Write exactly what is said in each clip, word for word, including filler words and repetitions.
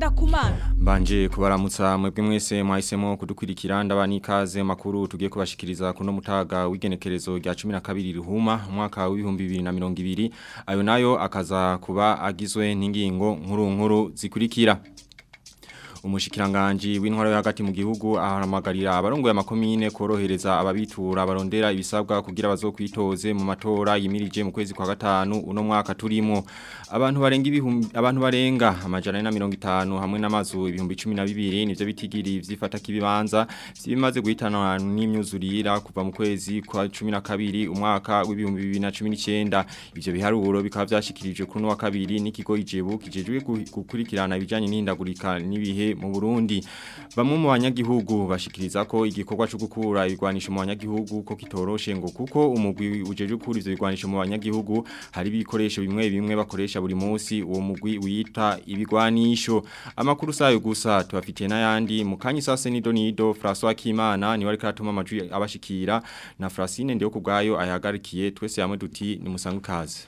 Kumana. Mbanje kubaramutsa mwebwe mwese mwahisemo kudukwirikira ndabani ikaze makuru tugiye kubashikiriza kuno mutaga w'igenekerezo rya cumi na kabiri ruhuma umwaka w'ibihumbi bibiri na mirongo ibiri ayo nayo akaza kuba agizwe n'ingingo nkuru nkuru zikurikira. Umushikiranganji w'intwaro yo hagati mu gihugu aharamagarira abarongoye amakomine korohereza ababitura barondera ibisabwa kugira bazokwitoze mu matora yimirije mu kwezi kwa gatanu uno mwaka turimo. Abantu barenga ibihumbi abantu barenga amajana na mirongo itanu hamwe n'amazu ibihumbi cumi na bibiri nivyo bitigiri vyifata kibibanza bimaze guhitana n'imyuzurira kuva mu kwezi kwa cumi na kabiri umwaka w'ibihumbi bibiri na cumi n'icenda. Ivyo biharuro bikaba vyashikirijwe kuri no wa kabiri n'ikigo Ijebu kijejwe gukurikirana ibijanye n'indagurika n'ibihe mu Burundi. Bamwe mu banyagihugu bashikiriza ko igikorwa cyo gukura ibigwanisho mu banyagihugu ko kitoroshe ngo kuko umugwi ujeje gukura ivyo bigwanisho mu banyagihugu hari ibikoresho bimwe bimwe bakoresha buri munsi uwo mugwi wita ibigwanisho. Amakuru sayo gusa tubafitiye n'ayandi mu kanyi sase nido nido François Kimana ni wari karatuma amajwi abashikira na Francine ndiyo kubgayo ayagarikiye twese yamwe duti ni musangu kaze.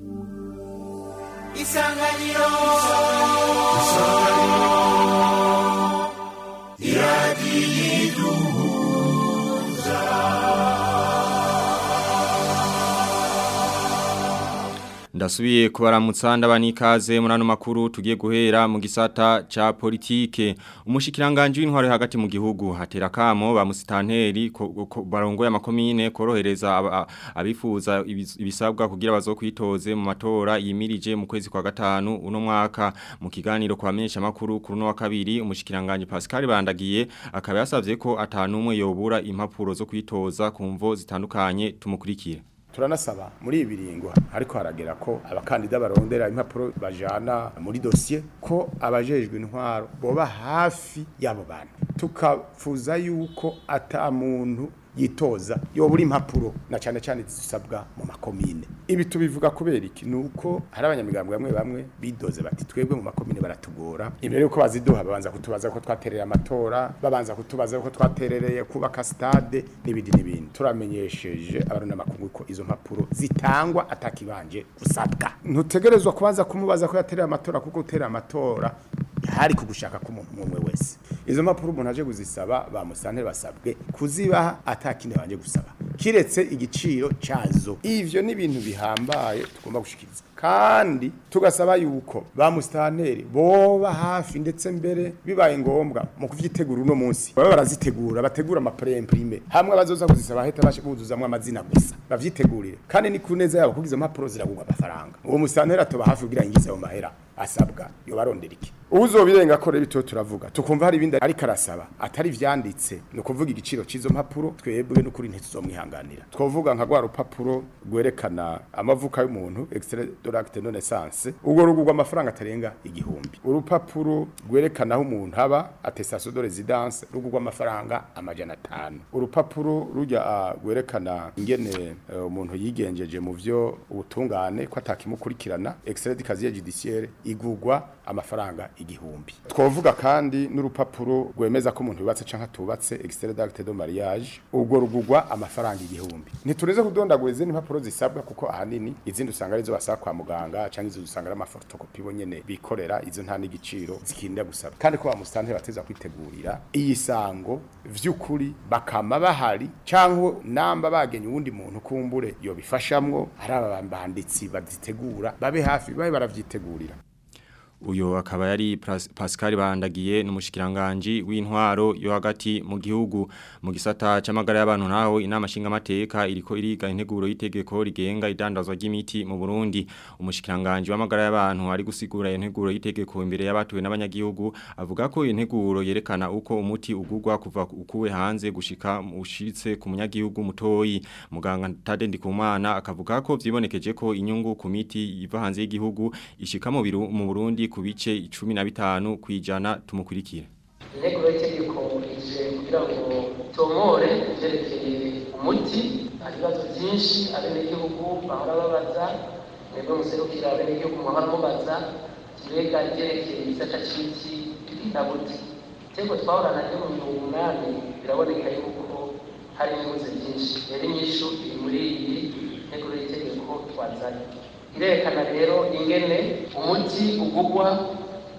Isanganiro Isanganiro Iradiyiduhuza. Ndasubiye kubaramutsa ndabani ikaze murano makuru tugiye guhera mu gisata ca politike. Umushikiranganje w'intwaro hagati mu gihugu hatera kamo ba musitanteri barongoye amakomine korohereza abifuza ibisabwa kugira bazokwitoze mu matora yimirije mu kwezi kwa gatanu uno mwaka. Mu kiganiro kwa menyesha makuru kuri no wa kabiri umushikiranganje Pascal Bandagiye akaba yasavye ko atanumwe yobura impapuro zo kwitoza ku mvo zitandukanye tumukurikira. Turanasaba muri ibiringo ariko haragera ko abakandida barondera impapuro bajana muri dossier ko abajejwe intwaro boba hafi yabo bantu tukafuza yuko ata muntu yitoza yobura impapuro na cyane cyane zisabwa mu makomine. Ibi tubivuga kubera iki nuko hari abanyamigambwe bamwe bamwe bidoze bati twebwe mu makomine baratugora imbere yuko baziduha babanza kutubaza ko twaterera amatora babanza kutubaza ko twaterereye kubaka stade n'ibindi n'ibindi. Turamenyesheje abarona makungu ko izo mpapuro zitangwa atakibanje gusabwa. Ntutegerezwa kubanza kumubaza ko yaterera amatora kuko utera amatora hari kugushaka ku muntu umwe wese. Izo mpapuro umuntu aje kuzisaba ba musanteri basabwe kuzibaha atakine banje gusaba kiretse igiciro cyazo. Ivyo ni ibintu bihambaye tugomba gushikiriza kandi tugasaba yuko ba musanteri boba hafi ndetse mbere bibaye ngombwa mu kuvyitegura uno munsi baba barazitegura bategura ama pré-imprimé hamwe abazoza kuzisaba heta bashe kuzuzamwe amazina gusa bavyitegurire kandi ni kuneza yabo kugize impapuro ziragurwa amafaranga. Uwo musanteri atoba hafi kugira ingize mu mahera asabwa yo barondera iki uzobirenga ko rebito turavuga tukumva hari ibindi ari karasaba atari vyanditse no kuvuga igiciro cizo mpapuro twebwe no kuri ntituzomwihanganira. Twovuga nka gwa rupapuro gwerekana amavuka y'umuntu extrait de l'acte de naissance ubwo rugurwa amafaranga atarenga igihumbi. Urupapuro gwerekana aho umuntu haba attestation de résidence rugurwa amafaranga amajana atanu. Urupapuro rujya gwerekana ingene umuntu uh, yigenjeje mu vyo ubutungane ko atakimukurikirana extrait de casier judiciaire igurwa amafaranga igihumbi. Twovuga kandi n'urupapuro rwemeza ko umuntu yubatse canka tubatse extrait d'acte de mariage ubwo rugurwa amafaranga igihumbi. Ntitureze kudondaguriza impapuro zisabwa kuko ahanini izindi usanga arizo basaba kwa muganga canke izo usanga ari amafotokopi bonyene bikorera izo nta n'igiciro zikinda gusaba. Kandi ko bamusanteri bateza kwitegurira iyi sango vy'ukuri bakama bahari canke namba bagenye uwundi muntu kumbure yo bifashamwo hari abambanditsi bazitegura babe hafi babe baravyitegurira. Uyo akaba yari Pascal Bandagiye n'umushikiranganje w'intwaro yo hagati mu gihugu. Mu gisata c'amagara y'abantu naho inama shinga mateka iriko iriga integuro y'itegeko rigenga idandazwa ry'imiti mu Burundi. Umushikiranganje w'amagara y'abantu ari gusigura integuro y'itegeko imbere y'abatuwe n'abanyagihugu avuga ko integuro yerekana uko umuti ugurwa kuva ukuwe hanze gushika ushitse ku munyagihugu mutoyi. Muganga Tade Ndikumana akavuga ko vyibonekeje ko inyungu ku miti iva hanze y'igihugu ishika mu Burundi ku bice cumi na bitanu kwijana tumukurikira. Integuro y'itegeko ije kugira ngo tomore ivyerekeye umuti ibibazo byinshi abenegihugu bahora babaza mwebwe muserukira abenegihugu muhora mubaza kirega ivyerekeye igisata c'imiti bitabuti. Tego twahorana ryo mu mirongo umunani biraboneka yuko hari ibibazo byinshi yari nyishu iri muri iyi nteguro y'itegeko twazanye. Irerekana rero ingene umuti ugugwa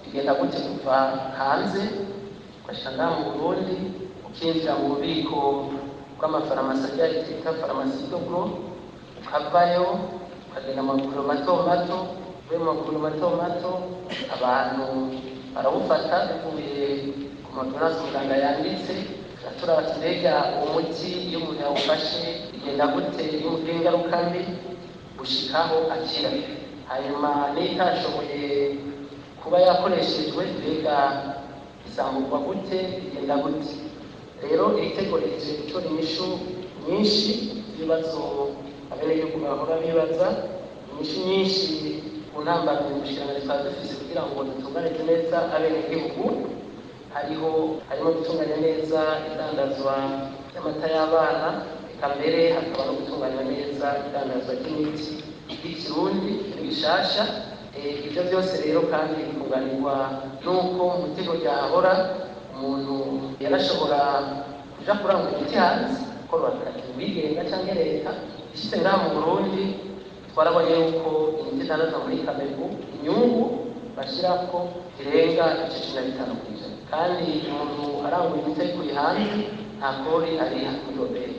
bigenda gute kuva hanze ugashika ngaha mu Burundi ukinjira mu bubiko bw'amafarumasi agiye twita farumasi dogro ukavayo ukagenda mu maguriro mato mato we mu maguriro mato mato abantu barawufata bivuye ku madorasi muganga yanditse turabati mbega umuti iyo umuntu yawufashe igenda gute y'umugira ingaruka mbi gushikaho akira hanyuma n'itashoboye kuba yakoreshejwe mbega izamurwa gute igenda gute rero iri tegeko rije gutora inyishu nyinshi z'ibibazo abenegihugu bahora bibaza inyishu nyinshi ku ntambara mu bushikiranganji twari dufise kugira ngo dutunganije neza abenegihugu hariho harimo gutunganya neza idandazwa y'amata y'abana eka mbere hakaba no gutunganya neza idandazwa ry'imiti y'ikirundi n'ibishasha ibyo byose rero kandi bikunganirwa n'uko mu itegeko ryahora umuntu yarashobora kuja kurangura imiti hanze gukorwa akazi wigenga cyangwa leta ishyize ngaha mu Burundi twarabonye yuko imiti idandazwa muri Kamerbu inyungu bashyirako irenga ibice cumi na bitanu ku ijana kandi umuntu arangura imiti ayikuye hanze nta kori ariha kuyobera.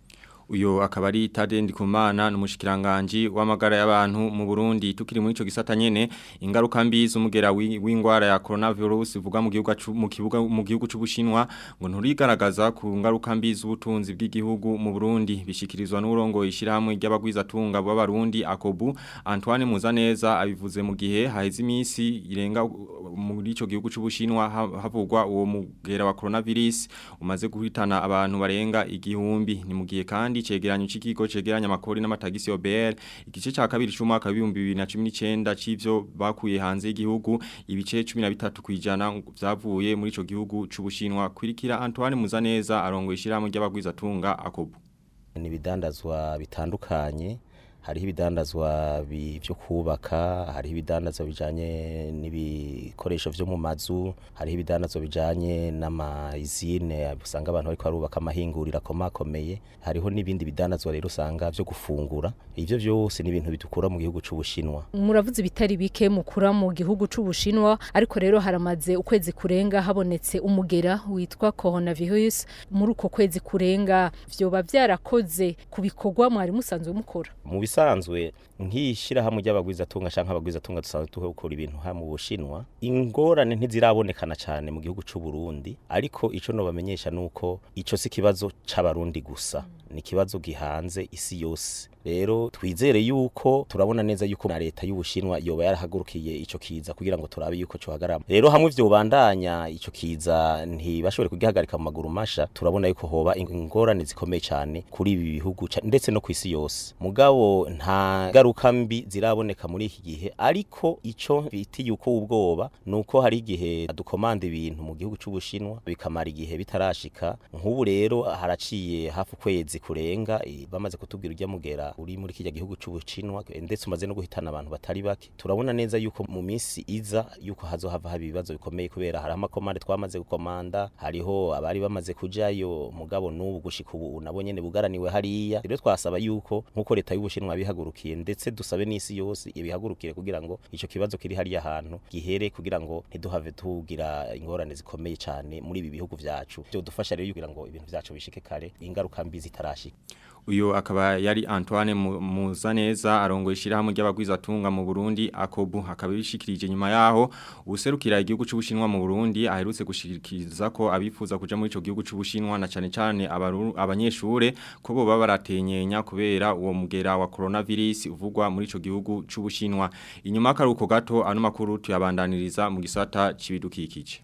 Uyo akaba ari Tade Ndikumana n'umushikiranganje w'amagara y'abantu mu Burundi tukiri muri ico gisata nyene ingaruka mbi z'umugera w'ingwara ya coronavirus ivuga mu gihugu mu kibuga mu gihugu c'Ubushinwa ngo nturigaragaza ku ngaruka mbi z'ubutunzi bw'igihugu mu Burundi bishikirizwa n'urongo ishirahamwe ry'abagwiza tunga b'abarundi Akobu Antoine Muzaneza abivuze mu gihe haheze imisi irenga muri ico gihugu c'Ubushinwa havugwa uwo mugera wa coronavirus umaze guhitana abantu barenga igihumbi ni mu gihe kandi cegeranyo c'ikigo cegeranya amakori n'amatagisi O B R igice ca kabiri c'umwaka wa bibiri na cumi n'icenda c'ivyo bakuye hanze y'igihugu ibice cumi na bitatu kwijana vyavuye muri ico gihugu c'Ubushinwa kwirikira Antoine Muzaneza arongo ishirahamwe ry'abagwiza tunga Akobu ni bidandazwa bitandukanye hariho ibidandazwa byo kubaka hariho ibidandazwa bijanye n'ibikoresho vyo mu mazu hariho ibidandazwa bijanye n'amazine usanga abantu bariko barubaka amahingurira komakomeye hariho n'ibindi bidandazwa rero usanga vyo gufungura ivyo byose ni ibintu bitukura mu gihugu c'Ubushinwa. Muravuze bitari bike mukura mu gihugu c'Ubushinwa ariko rero haramaze ukwezi kurenga habonetse umugera witwa coronavirus muri uko kwezi kurenga vyoba byarakoze kubikorwa mwari musanzwe mukora. Mu bisanzwe nkishira hamwe ry'abagwiza tunga canke abagwiza tunga dusanzwe tuhekora ibintu ha mu Bushinwa ingorane ntizirabonekana cyane mu gihugu c'u Burundi ariko ico no bamenyesha nuko ico si kibazo c'abarundi gusa ni kibazo gihanze isi yose rero twizere yuko turabona neza yuko na leta y'Ubushinwa yoba yarahagurukiye ico kiza kugira ngo turabe yuko cyo hagarama rero hamwe vyo bandanya ico kiza ntibashobore kugihagarika mu maguru masha turabona yuko hoba ingorane zikomeye cyane kuri ibi bihugu ndetse no kwisi yose mugabo nta garuka mbi ziraboneka muri iki gihe ariko ico biti yuko ubwoba nuko hari igihe dukomanda ibintu mu gihugu c'Ubushinwa bikamara igihe bitarashika nk'ubu rero haraciye hafu kwezi kurenga bamaze kutubwira ujya mugera uri muri kijya gihugu c'Ubushinwa ndetse umaze no guhitana abantu batari bake turabona neza yuko mu minsi iza yuko hazohava haba ibibazo bikomeye kubera hari amakomande twamaze gukomanda hariho abari bamaze kujayo mugabo n'ubu gushika ubu nabo nyene bugaraniwe hariya rero twasaba yuko nkuko leta y'Ubushinwa bihagurukiye ndetse dusabe n'isi yose ibihagurukire kugira ngo ico kibazo kiri hariya ahantu gihere kugira ngo ntiduhave tugira ingorane zikomeye cyane muri ibi bihugu vyacu byo dufasha rero kugira ngo ibintu vyacu bishike kare ingaruka mbi zitarashika. Uyo akaba yari Antoine Muzaneza arongo ishirahamwe ry'abagwiza tunga mu Burundi Akobu akabishikirije nyuma yaho userukira igihugu c'Ubushinwa mu Burundi aherutse gushikiriza ko abifuza kuja muri ico gihugu c'Ubushinwa na cane cane abanyeshure ko bo baba baratenyenya kubera uwo mugera wa coronavirus uvugwa muri ico gihugu c'Ubushinwa inyuma karuko gato ano makuru tuyabandaniriza mu gisata cibidukikije.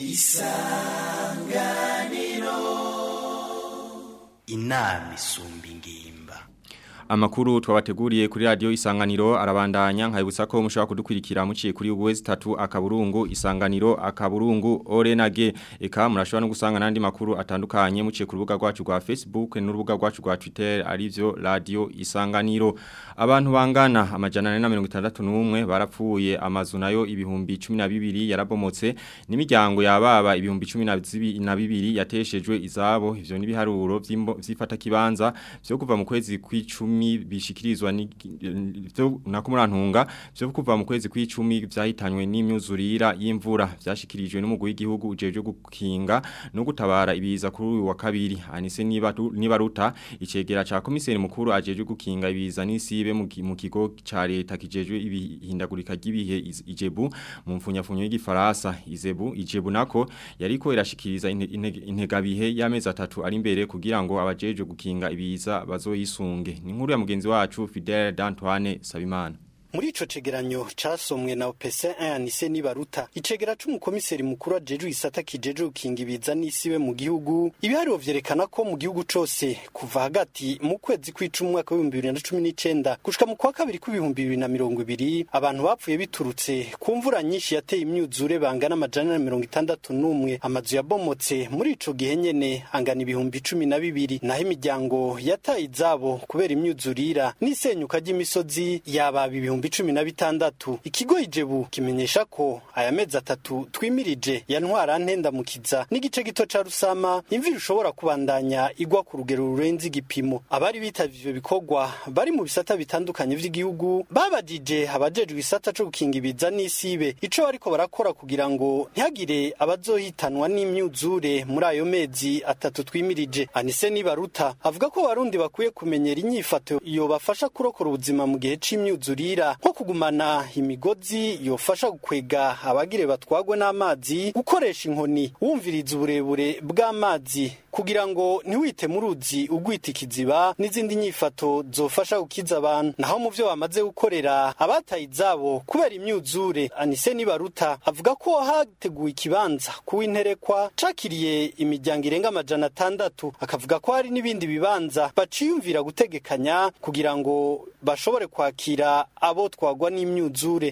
Isanganiro inama isumba ingimba. Amakuru twabateguriye kuri radio Isanganiro arabandanya nkayibutsa ko mushobora kudukurikira muciye kuri ubuwezi tatu akaburungu Isanganiro akaburungu Orenage eka murashobora no gusanga nandi makuru atandukanye muciye ku rubuga rwacu rwa Facebook n'urubuga rwacu rwa Twitter arivyo radio Isanganiro. Abantu bangana amajana ane na mirongo itandatu n'umwe barapfuye amazu nayo ibihumbi cumi na bibiri yarabomotse n'imiryango yababa ibihumbi cumi na bibiri yateshejwe izabo ivyo nibiharuro vy'ifata kibanza vyo kuva mu kwezi kw'icumi icumi bishikirizwa ni byo nakumurantunga byo kuva mu kwezi kw'icumi byahitanywe n'imyuzurira y'imvura byashikirijwe n'umugwi w'igihugu ujeje gukinga no gutabara ibiza kuri uyu wa kabiri anise niba nibaruta icegera ca komiseri mukuru ajeje gukinga ibiza n'isibe mu kigo ca leta kijejwe ibihindagurika ry'ibihe ijebu mu mfunyafunyo y'igifaransa izebu ijebu nako yariko irashikiriza integabihe y'amezi atatu ari imbere kugira ngo abajeje gukinga ibiza bazoyisunge ni nkuru ya mugenzi wacu Fidel D'Antoine Sabimana. Muri ico cegeranyo casomwe na O P C un Anise Nibaruta icegera c'umukomiseri mukuru ajeje isata kijeje ukinga ibiza n'isibe mu gihugu ibihariro vyerekana ko mu gihugu cose kuva hagati mu kwezi kw'icumi mwaka wa bibiri na cumi n'icenda gushika mu kwa kabiri kw'ibihumbi bibiri na mirongo ibiri abantu bapfuye biturutse ku mvura nyinshi yateye imyuzure bangana amajana na mirongo itandatu n'umwe amazu yabomotse muri ico gihe nyene angana ibihumbi cumi na bibiri naho imiryango yataye izabo kubera imyuzurira n'isenyuka ry'imisozi yaba ibihumbi cumi na bitandatu. Ikigo Ijebu kimenyesha ko aya mezi atatu twimirije ya ntwara ntendamukiza n'igice gito ca Rusama imvira ushobora kubandanya igwa ku rugero rurenze igipimo. Abari bitavye ivyo bikorwa bari mu bisata bitandukanye vy'igihugu babajije abajejwe isata co gukinga ibiza n'isibe ico bariko barakora kugira ngo ntihagire abazohitanwa n'imyuzure muri ayo mezi atatu twimirije. Anise Nibaruta avuga ko abarundi bakwiye kumenyera inyifato yo bafasha kurokora ubuzima mu gihe c'imyuzurira nko kugumana imigozi yofasha gukwega abagire batwagwe n'amazi gukoresha inkoni wumviriza uburebure bw'amazi kugira ngo ntiwite mu ruzi ugwita ikiziba n'izindi nyifato zofasha gukiza abantu naho mu byo bamaze gukorera abataye izabo kubera imyuzure Anise Nibaruta avuga ko hateguwe ikibanza kuw'interekwa cakiriye imiryango irenga amajana atandatu akavuga ko hari n'ibindi bibanza baciyumvira gutegekanya kugira ngo bashobore kwakira abo twagwa n'imyuzure.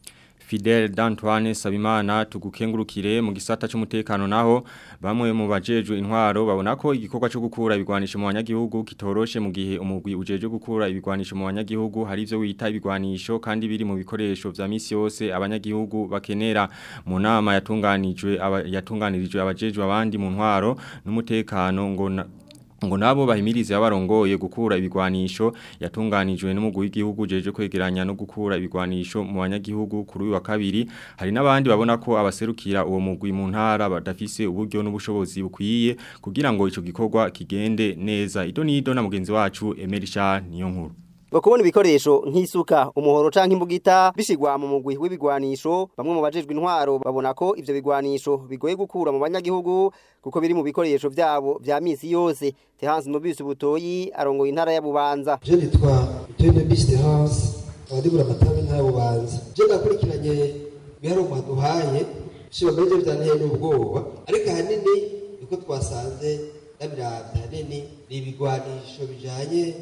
Fidel D'Antoine Sabimana tugukengurukire mu gisata cy'umutekano naho bamwe mu bajejwe intwaro babona ko igikorwa cyo gukura ibigwanisho mu banyagihugu kitoroshe mu gihe umugwi ujeje gukura ibigwanisho mu banyagihugu hari ivyo wita ibigwanisho kandi biri mu bikoresho vya misi yose abanyagihugu bakenera mu nama yatunganijwe aba, yatunganirijwe abajejwe abandi mu ntwaro n'umutekano ngo ngo nabo bahimirize abarongoye gukura ibigwanisho yatunganijwe n'umugwi w'igihugu jeje kwegeranya no gukura ibigwanisho mu banyagihugu kuri uyu wa kabiri hari nabandi babona ko abaserukira uwo mugwi mu ntara badafise uburyo n'ubushobozi bukwiye kugira ngo ico gikorwa kigende neza ido nido na mugenzi wacu Emerisha niyo nkuru bakubona ibikoresho nk'isuka umuhoro canke imbugita bishigwa mu mugwi w'ibigwanisho bamwe mu bajejwe intwaro babona ko ivyo bigwanisho bigoye gukura mu banyagihugu kuko biri mu bikoresho vyabo vya misi yose. Tehansi Nobisi Butoyi arongoye intara ya Bubanza. Je nitwa Tene Biste House abadibura matabe intara ya Bubanza. Je nakurikiranye biharo mwaduhaye shiba beje byanteye n'ubwoba ariko hanini niko twasanze nabiravye hanini n'ibigwanisho bijanye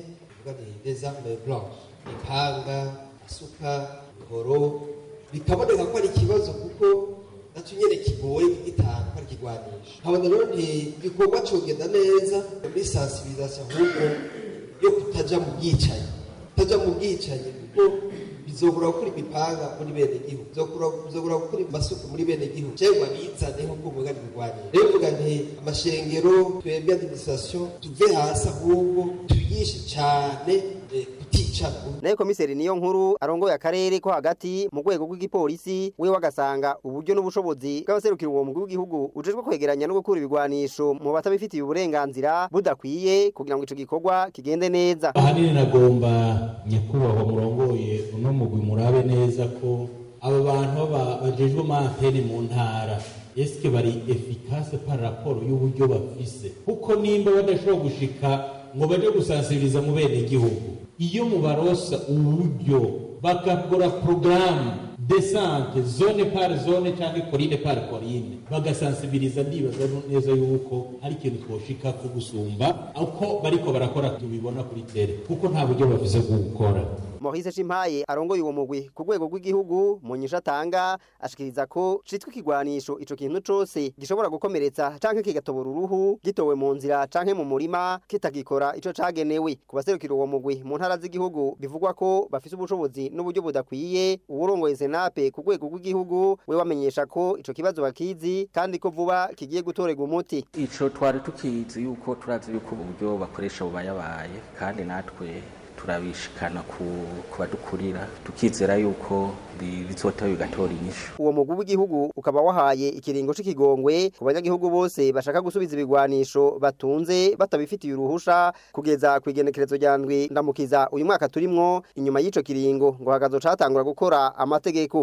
des armes blanches ipanga isuka ihoro bikaboneka ko ari ikibazo kuko natunyere kigoye gitanga ari kigwanisha habona rero nti gikorwa cogenda neza muri sensibilisation ahubwo yo kutaja mu bwicanyi kutaja mu bwicanyi kuko bizogura gukora imipanga muri bene gihugu bizogura bizogura gukora amasuku muri bene gihugu cyangwa bizane nko kuvuga bigwanira rero vuga nti amashengero twebwe administration tuve hasi ahubwo tuyigishe cyane kutica. Nayo komiseri niyo nkuru arongoye akarere ko hagati mu rwego rw'igipolisi we wagasanga uburyo n'ubushobozi bw'abaserukira uwo mugwi w'igihugu ujejwe kwegeranya no gukura ibigwanisho mu batabifitiye uburenganzira budakwiye kugira ngo ico gikorwa kigende neza. Ahanini nagomba nyakubahwa murongoye uno mugwi murabe neza ko abo bantu bajejwe mantene mu ntara eske bari efficace par rapport y'uburyo bafise kuko nimba badashobora gushika ngo baje gusansibiriza mu bene gihugu iyo mubarosa uburyo bakakora programme descente zone par zone cyangwa colline par colline bagasansibiriza ndibaza neza yuko ari ikintu twoshika ko gusumba uko bariko barakora tubibona kuri tere kuko nta buryo bafise bwo gukora. Maurice Chimpaye arongoye uwo mugwi ku rwego rw'igihugu mu nyisha tanga ashikiriza ko citwa kigwanisho ico kintu cose gishobora gukomeretsa canke kigatobora uruhu gitowe mu nzira canke mu murima kitagikora ico cagenewe. Ku baserukira uwo mugwi mu ntara z'igihugu bivugwa ko bafise ubushobozi n'uburyo budakwiye uwurongoye Senape ku rwego rw'igihugu we wamenyesha ko ico kibazo bakizi kandi ko vuba kigiye gutorega umuti. Ico twari tukizi yuko turazi yuko uburyo bakoresha bubayabaye kandi natwe turabishikana ku badukurira tukizera yuko bizota bigatora inyishu. Uwo mugwi w'igihugu ukaba wahaye ikiringo c'ikigongwe ku banyagihugu bose bashaka gusubiza ibigwanisho batunze batabifitiye uruhusha kugeza kwigenekerezo rya ndwi ndamukiza uyu mwaka turimwo. Inyuma y'ico kiringo ngo hagazo catangura gukora amategeko.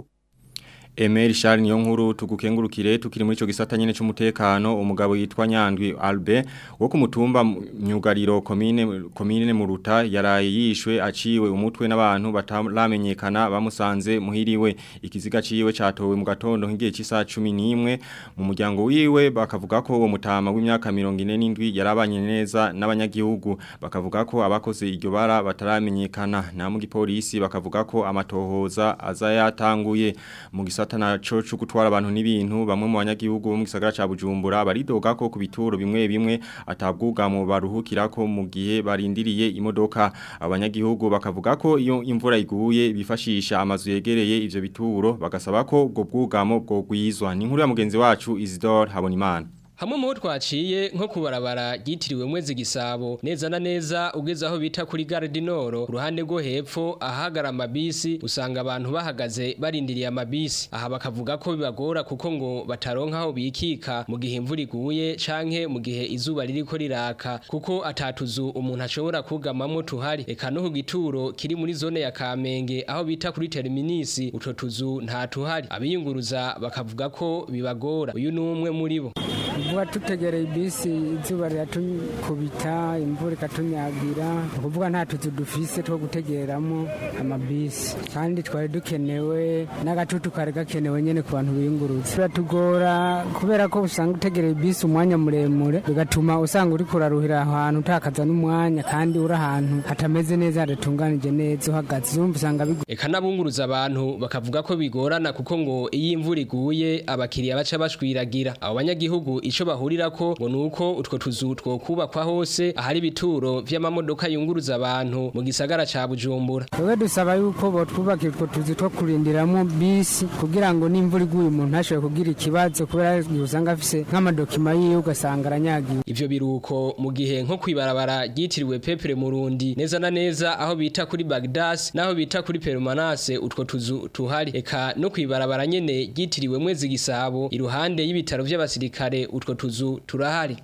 Emeri Charles Niyonkuru tugukengurukire tukiri muri ico gisata nyene c'umutekano. Umugabo yitwa Nyandwi Albert wo ku mutumba myugariro komine komine Muruta yaraye yishwe aciwe umutwe n'abantu bataramenyekana bamusanze muhiriwe. Ikiziga ciwe catowe mu gatondo nk'igihe c'isa cumi n'imwe. Mu muryango wiwe bakavuga ko uwo mutama w'imyaka mirongo ine n'indwi yarabanye neza n'abanyagihugu, bakavuga ko abakoze iryo bara bataramenyekana. Na mu gipolisi bakavuga ko amatohoza azayatanguye. Mu gisata naco cyo gutwara abantu n'ibintu bamwe mu banyagihugu mu gisagara ca Bujumbura baridoga ko ku bituro bimwe bimwe atabwugamo baruhukirako mu gihe barindiriye imodoka. Abanyagihugu bakavuga ko iyo imvura iguye bifashisha amazu yegereye ivyo bituro, bagasaba ko ubwo bwugamo bwo gwizwa. Ni inkuru ya mugenzi wacu Isidore Habonimana. Hamwe mu twaciye nko kubarabara gitiriwe mwezi gisabo neza na neza ugeze aho bita kuri Gare du Nord ruhande rwo hepfo ahagara amabisi usanga abantu bahagaze barindiriye amabisi. Aha bakavuga ko bibagora kuko ngo bataronka aho bikika mu gihe imvura iguye canke mu gihe izuba ririko riraka, kuko atatuzu umuntu ashobora kugamamwo tuhari. Eka no ku gituro kiri muri zone ya Kamenge aho bita kuri Terminus utwo tuzu nta tuhari. Abiyunguruza bakavuga ko bibagora. Uyu numwe muri bo. Vuba tutegereye ibisi izuba riratukubita imvura ikatunyagira, ukuvuga nta tuzu dufise two gutegeramo amabisi, kandi twari dukenewe n'agatutu kare gakenewe nyene ku bantu biyunguruza. Biratugora kubera ko usanga utegereye ibisi umwanya muremure, bigatuma usanga uri kuraruhira ahantu utakaza n'umwanya kandi uri ahantu hatameze neza hadatunganije neza uhagaze umva usanga bigo. Eka nabunguruza abantu bakavuga ko bigorana kuko ngo iyo imvura iguye abakiriya baca bashwiragira. Abo banyagihugu ico bahurirako ngo nuko utwo tuzu two kubakwa hose ahari bituro vy'amamodoka yunguruza abantu mu gisagara ca Bujumbura. Twebwe dusaba yuko botwubakira utwo tuzu two kurindiramo bisi kugira ngo n'imvura iguye umuntu ashobore kugira ikibazo kubera usanga afise nk'amadokima yiwe ugasanga aranyagiwe. Ivyo biruko mu gihe nko kwibarabara gitiriwe Pepere Murundi neza na neza aho bita kuri Bagdas naho bita kuri Permanence utwo tuzu tuhari. Eka no kwibarabara nyene gitiriwe mwezi gisabo iruhande y'ibitaro vy'abasirikare utwo tuzu turahari.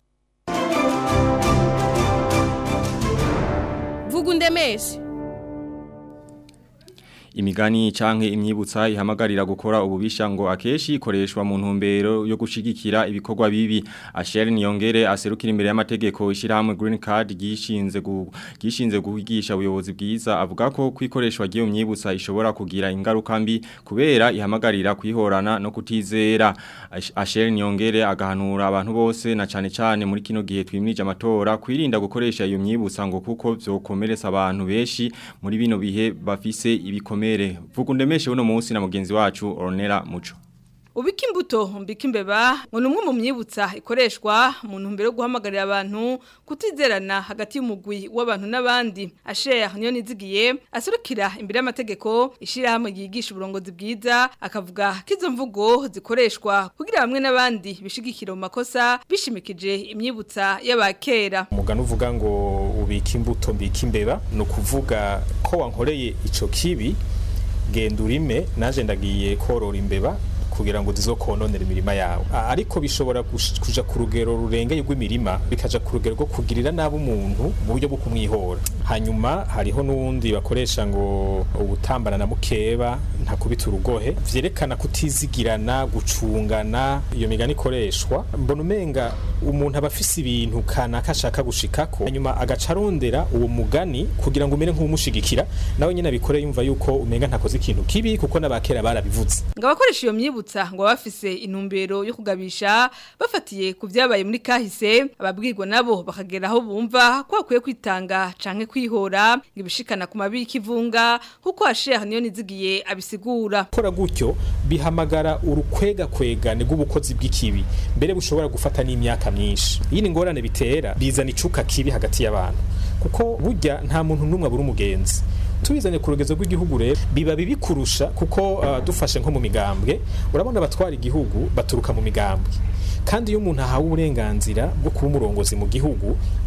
Vugundemeshe. Imigani canke imyibutsa ihamagarira gukora ububisha ngo akeshi ikoreshwa mu ntumbero yo gushigikira ibikorwa bibi. Asher Niyongere aserukira imbere y'amategeko ishirahamwe Green Card gishinze gu gishinze guhigisha ubuyobozi bwiza, avuga ko kwikoreshwa giyo myibutsa ishobora kugira ingaruka mbi kubera ihamagarira kwihorana no kutizera. Asher Niyongere agahanura abantu bose na cane cane muri kino gihe twimije amatora kwirinda gukoresha iyo myibutsa ngo kuko vyokomeretsa abantu beshi muri bino bihe bafise ibikomere. Vugundemeshe uno munsi na mugenzi wacu Ornella Muco. Ubika imbuto mbika imbeba ngo numwe mu myibutsa ikoreshwa mu ntumbero yo guhamagarira abantu kutizerana hagati y'umugwi w'abantu n'abandi. Asher niyo nizigiye aserukira imbere y'amategeko ishirahamwe yigisha uburongozi bwiza, akavuga kizo mvugo zikoreshwa kugira bamwe n'abandi bishigikira mu makosa bishimikije imyibutsa y'abakera. Umugano uvuga ngo ubika imbuto mbika imbeba no kuvuga ko wankoreye ico kibi genda urime naje ndagiye korora imbeba kugira ngo zizokononera imirima yawe. Ariko bishobora kuja ku rugero rurengeye rw'imirima bikaja ku rugero rwo kugirira nabo umuntu mu buryo bwo kumwihora. Hanyuma hariho nundi bakoresha ngo ubutambana na mukeba nta kubita urugohe, vyerekana kutizigirana gucungana. Iyo migani ikoreshwa mbona umenga umuntu abafise ibintu kana kashaka gushikako hanyuma agacarondera uwo mugani kugira ngo umere nk'umushigikira nawe nyine abikore yumva yuko umenga ntakoze ikintu kibi kuko nabakera barabivuze. Ngabakoresha iyo myibutsa ngo bafise intumbero yo kugabisha bafatiye ku vyabaye muri kahise, ababwirwa nabo bakagera aho bumva ko akwiye kwitanga canke kwihora ngibishikana ku mabi y'ikivunga kuko Asher niyo nizigiye abisigura. Kora gutyo bihamagara urukwega kwegane rw'ubukozi bw'ikibi mbere bushobora gufata n'imyaka myinshi. Iyi ni ngorane bitera bizana icuka kibi hagati y'abantu kuko burya nta muntu numwe abura umugenzi. Tubizanye ku rugezo rw'igihugu rero biba bibi kurusha kuko uh, dufashe nko mu migambwe urabona batwara igihugu baturuka mu migambwe, kandi iyo umuntu ahawe uburenganzira bwo kuba umurongozi mu gihugu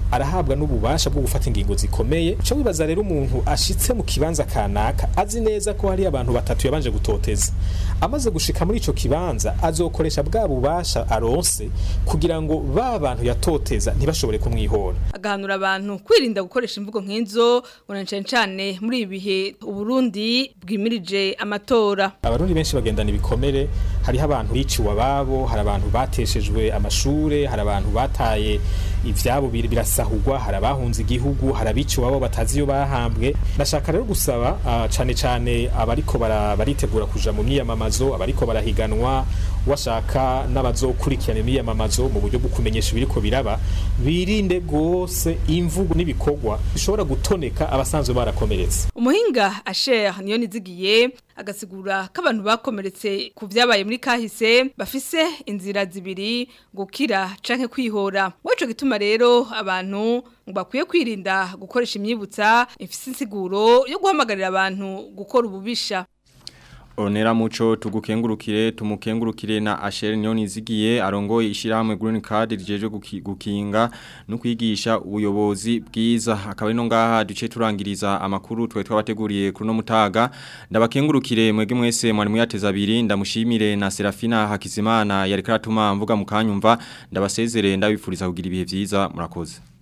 arahabwa n'ububasha bwo gufata ingingo zikomeye cyo wibaza rero umuntu ashitse mu kibanza kanaka azi neza ko hari abantu batatu yabanje gutoteza amaze gushika muri ico kibanza azokoresha bwa bubasha aronse kugira ngo ba bantu yatoteza ntibashobore kumwihora agahanura abantu kwirinda gukoresha imvugo nk'izo unancane cyane muri ibihe uburundi bwimirije amatora abarundi benshi bagendana ibikomere hariho abantu biciwe ababo hari abantu bateshejwe amashure hari abantu bataye ivyabo birasahurwa hari abahunze igihugu hari abiciwe abo batazi yo bahambwe nashaka rero gusaba uh, cane cane abariko baritegura kuja mu myiyamamazo abariko barahiganwa washaka n'abazokurikirana imyiyamamazo mu buryo bwo kumenyesha ibiriko biraba birinde gose imvugo n'ibikorwa bishobora gutoneka abasanzwe barakomeretse umuhinga Asher niyo nizigiye agasigura ko abantu bakomeretse ku vyabaye muri kahise bafise inzira zibiri gukira canke kwihora waco gituma rero abantu bakwiye kwirinda gukoresha imyibutsa ifise insiguro yo guhamagarira abantu gukora ububisha Onera muco tugukengurukire tumukengurukire na Asher Nyonizigiye arongoye ishiramwe Green Card rijeje gukinga no kwigisha ubuyobozi bwiza akaba ino ngaha duce turangiriza amakuru twe twabateguriye kuri no mutaga ndabakengurukire mwege mwese mwari muyateza abiri ndamushimire na Serafina Hakizimana yari karatuma mvuga mukanyumva ndabasezere ndabifuriza kugira ibihe byiza murakoze